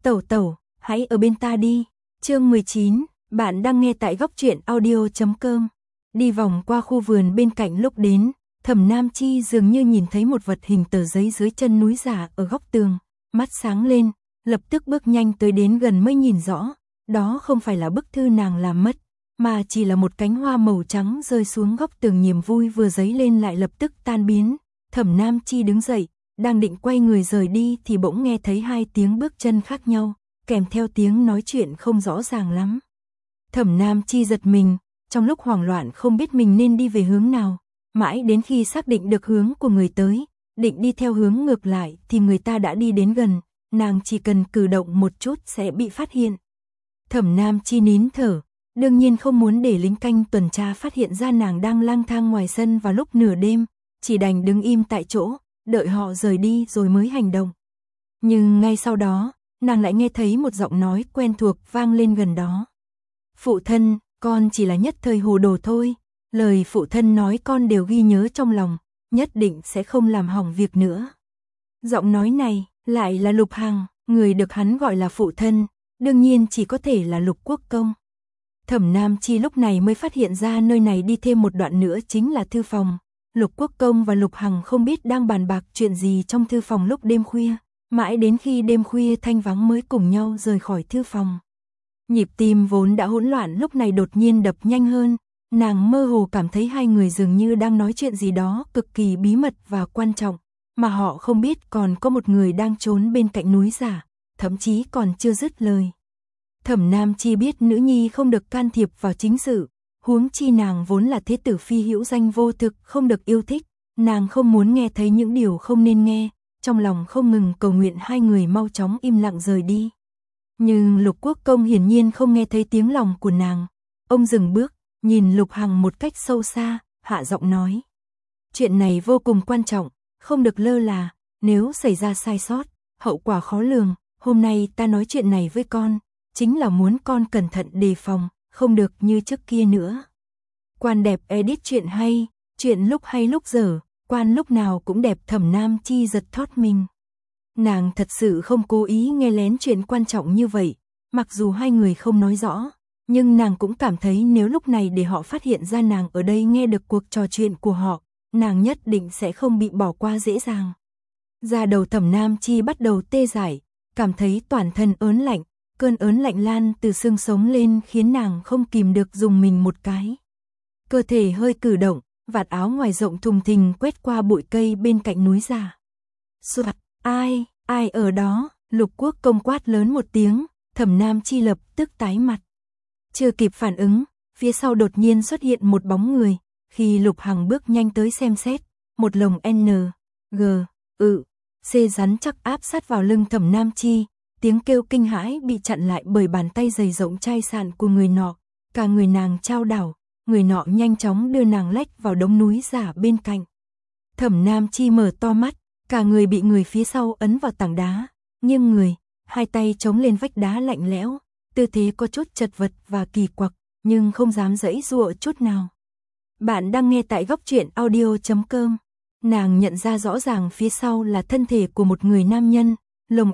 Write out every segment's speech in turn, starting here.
Tẩu tẩu, hãy ở bên ta đi. Chương 19, bạn đang nghe tại góc truyện audio.com. Đi vòng qua khu vườn bên cạnh lúc đến, Thẩm Nam Chi dường như nhìn thấy một vật hình tờ giấy dưới chân núi giả ở góc tường, mắt sáng lên, lập tức bước nhanh tới đến gần mới nhìn rõ, đó không phải là bức thư nàng làm mất, mà chỉ là một cánh hoa màu trắng rơi xuống góc tường. Niềm vui vừa dấy lên lại lập tức tan biến. Thẩm Nam Chi đứng dậy, đang định quay người rời đi thì bỗng nghe thấy hai tiếng bước chân khác nhau, kèm theo tiếng nói chuyện không rõ ràng lắm. Thẩm Nam Chi giật mình, trong lúc hoảng loạn không biết mình nên đi về hướng nào, mãi đến khi xác định được hướng của người tới, định đi theo hướng ngược lại thì người ta đã đi đến gần, nàng chỉ cần cử động một chút sẽ bị phát hiện. Thẩm Nam Chi nín thở, đương nhiên không muốn để lính canh tuần tra phát hiện ra nàng đang lang thang ngoài sân vào lúc nửa đêm, chỉ đành đứng im tại chỗ, đợi họ rời đi rồi mới hành động. Nhưng ngay sau đó, nàng lại nghe thấy một giọng nói quen thuộc vang lên gần đó. Phụ thân, con chỉ là nhất thời hồ đồ thôi, lời phụ thân nói con đều ghi nhớ trong lòng, nhất định sẽ không làm hỏng việc nữa. Giọng nói này lại là Lục Hằng, người được hắn gọi là phụ thân, đương nhiên chỉ có thể là Lục Quốc Công. Thẩm Nam Chi lúc này mới phát hiện ra nơi này đi thêm một đoạn nữa chính là thư phòng. Lục Quốc Công và Lục Hằng không biết đang bàn bạc chuyện gì trong thư phòng lúc đêm khuya, mãi đến khi đêm khuya thanh vắng mới cùng nhau rời khỏi thư phòng. Nhịp tim vốn đã hỗn loạn lúc này đột nhiên đập nhanh hơn, nàng mơ hồ cảm thấy hai người dường như đang nói chuyện gì đó cực kỳ bí mật và quan trọng, mà họ không biết còn có một người đang trốn bên cạnh núi giả, thậm chí còn chưa dứt lời. Thẩm Nam Chi biết nữ nhi không được can thiệp vào chính sự, huống chi nàng vốn là thế tử phi hữu danh vô thực, không được yêu thích, nàng không muốn nghe thấy những điều không nên nghe, trong lòng không ngừng cầu nguyện hai người mau chóng im lặng rời đi. Nhưng Lục Quốc Công hiển nhiên không nghe thấy tiếng lòng của nàng, ông dừng bước, nhìn Lục Hằng một cách sâu xa, hạ giọng nói. Chuyện này vô cùng quan trọng, không được lơ là, nếu xảy ra sai sót, hậu quả khó lường, hôm nay ta nói chuyện này với con, chính là muốn con cẩn thận đề phòng, không được như trước kia nữa. Quan đẹp edit chuyện hay, chuyện lúc hay lúc dở, quan lúc nào cũng đẹp. Thẩm Nam Chi giật thót mình. Nàng thật sự không cố ý nghe lén chuyện quan trọng như vậy, mặc dù hai người không nói rõ, nhưng nàng cũng cảm thấy nếu lúc này để họ phát hiện ra nàng ở đây nghe được cuộc trò chuyện của họ, nàng nhất định sẽ không bị bỏ qua dễ dàng. Da đầu Thẩm Nam Chi bắt đầu tê dại, cảm thấy toàn thân ớn lạnh, cơn ớn lạnh lan từ xương sống lên khiến nàng không kìm được dùng mình một cái. Cơ thể hơi cử động, vạt áo ngoài rộng thùng thình quét qua bụi cây bên cạnh núi giả. Soạt, ai ở đó? Lục Quốc Công quát lớn một tiếng, Thẩm Nam Chi lập tức tái mặt. Chưa kịp phản ứng, phía sau đột nhiên xuất hiện một bóng người, khi Lục Hằng bước nhanh tới xem xét, một lồng C rắn chắc áp sát vào lưng Thẩm Nam Chi, tiếng kêu kinh hãi bị chặn lại bởi bàn tay dày rộng chai sạn của người nọ, cả người nàng chao đảo, người nọ nhanh chóng đưa nàng lách vào đống núi giả bên cạnh. Thẩm Nam Chi mở to mắt, cả người bị người phía sau ấn vào tảng đá, nghiêng người, hai tay chống lên vách đá lạnh lẽo, tư thế có chút chật vật và kỳ quặc, nhưng không dám giãy giụa chút nào. Bạn đang nghe tại góc truyện audio.com. Nàng nhận ra rõ ràng phía sau là thân thể của một người nam nhân, lồng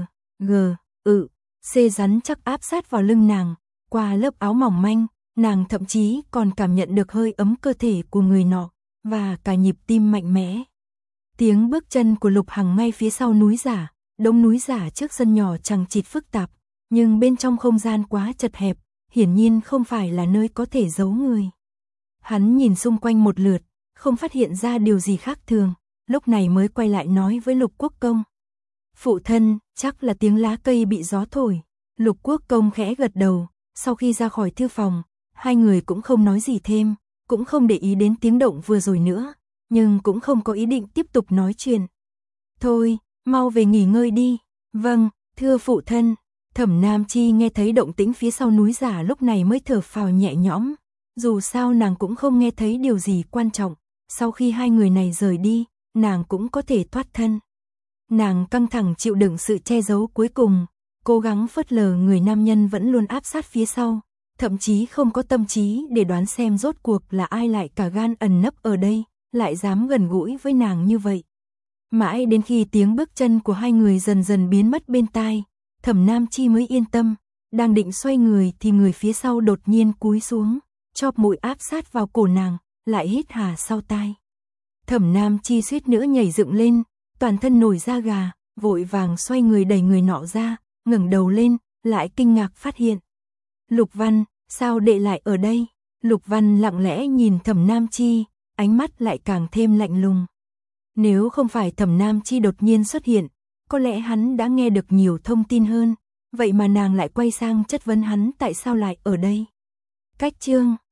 C rắn chắc áp sát vào lưng nàng, qua lớp áo mỏng manh, nàng thậm chí còn cảm nhận được hơi ấm cơ thể của người nọ, và cả nhịp tim mạnh mẽ. Tiếng bước chân của Lục Hằng ngay phía sau núi giả, đống núi giả trước sân nhỏ chằng chịt phức tạp, nhưng bên trong không gian quá chật hẹp, hiển nhiên không phải là nơi có thể giấu người. Hắn nhìn xung quanh một lượt, không phát hiện ra điều gì khác thường, lúc này mới quay lại nói với Lục Quốc Công. Phụ thân, chắc là tiếng lá cây bị gió thổi. Lục Quốc Công khẽ gật đầu, sau khi ra khỏi thư phòng, hai người cũng không nói gì thêm, cũng không để ý đến tiếng động vừa rồi nữa, nhưng cũng không có ý định tiếp tục nói chuyện. Thôi, mau về nghỉ ngơi đi. Vâng, thưa phụ thân. Thẩm Nam Chi nghe thấy động tĩnh phía sau núi giả lúc này mới thở phào nhẹ nhõm, dù sao nàng cũng không nghe thấy điều gì quan trọng, sau khi hai người này rời đi, nàng cũng có thể thoát thân. Nàng căng thẳng chịu đựng sự che giấu cuối cùng, cố gắng phớt lờ người nam nhân vẫn luôn áp sát phía sau, thậm chí không có tâm trí để đoán xem rốt cuộc là ai lại cả gan ẩn nấp ở đây, lại dám gần gũi với nàng như vậy. Mãi đến khi tiếng bước chân của hai người dần dần biến mất bên tai, Thẩm Nam Chi mới yên tâm, đang định xoay người thì người phía sau đột nhiên cúi xuống, chóp mũi áp sát vào cổ nàng, lại hít hà sau tai. Thẩm Nam Chi suýt nữa nhảy dựng lên, toàn thân nổi da gà, vội vàng xoay người đẩy người nọ ra, ngẩng đầu lên, lại kinh ngạc phát hiện. Lục Văn, sao đệ lại ở đây? Lục Văn lặng lẽ nhìn Thẩm Nam Chi, ánh mắt lại càng thêm lạnh lùng. Nếu không phải Thẩm Nam Chi đột nhiên xuất hiện, có lẽ hắn đã nghe được nhiều thông tin hơn, vậy mà nàng lại quay sang chất vấn hắn tại sao lại ở đây. Cách chương